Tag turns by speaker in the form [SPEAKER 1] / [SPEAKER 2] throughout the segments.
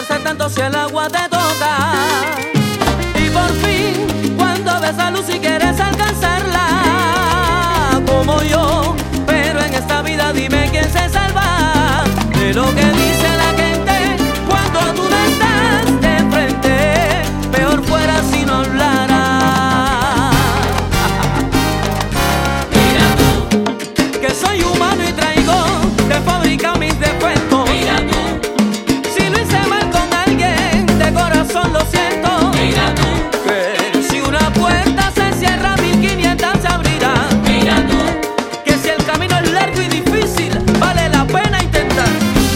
[SPEAKER 1] moverse tanto si el agua te toca. Y por fin, cuando ves la luz y quieres alcanzarla, como yo, pero en esta vida dime quién se salva de lo que dice la gente cuando tú no estás de frente. Peor fuera si no hablara. Mira tú, que soy humano y traigo de fábrica mis defectos.
[SPEAKER 2] Mira tú,
[SPEAKER 1] Si lo hice mal con alguien, de corazón lo siento.
[SPEAKER 2] mira tú,
[SPEAKER 1] Que si una puerta se cierra, 1500 se abrirán.
[SPEAKER 2] mira tú.
[SPEAKER 1] Que si el camino es largo y difícil, vale la pena intentar.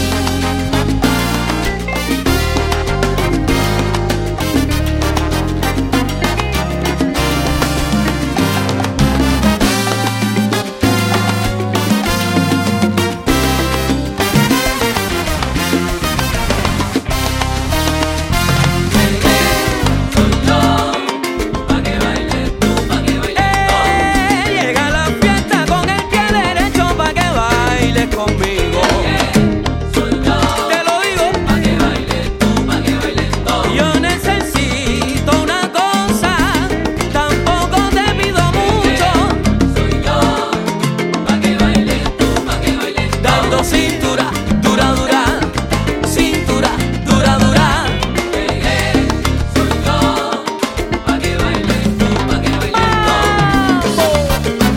[SPEAKER 2] Soy yo, pa' que bailes tú, pa' que bailes
[SPEAKER 1] Llega a la fiesta con el pie derecho pa' que bailes conmigo.
[SPEAKER 2] Soy yo,
[SPEAKER 1] Te lo digo,
[SPEAKER 2] pa' que bailes tú, pa' que bailes todos.
[SPEAKER 1] yo necesito una cosa, tampoco te pido mucho.
[SPEAKER 2] Soy yo, pa' que bailes tú, pa' que bailes
[SPEAKER 1] Dando
[SPEAKER 2] todos.
[SPEAKER 1] cintura, dura, dura, cintura, dura, dura.
[SPEAKER 2] Soy yo, pa' que bailes tú, pa' que bailes todos.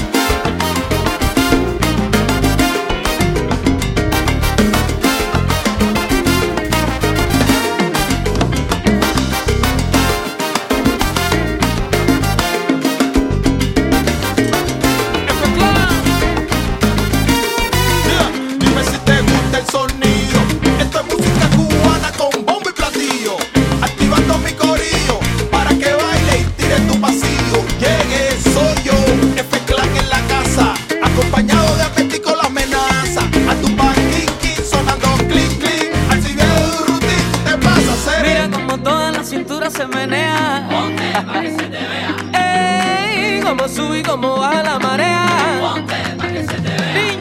[SPEAKER 3] Dime si te gusta el sonido. Esto es música cubana con bombo y platillo. Activando mi corillo para que baile y tire tu pasillo. Llegué, soy yo, F-Clan en la casa, acompañado de Apetico la amenaza. A tu panquinqui sonando clic clic. Al civil de rutin te vas a hacer.
[SPEAKER 1] Mira como toda la cintura se menea.
[SPEAKER 2] Ponte pa' que se te vea,
[SPEAKER 1] Ey, como sube y como baja la marea.
[SPEAKER 2] ponte pa' que se te vea.
[SPEAKER 1] Niña,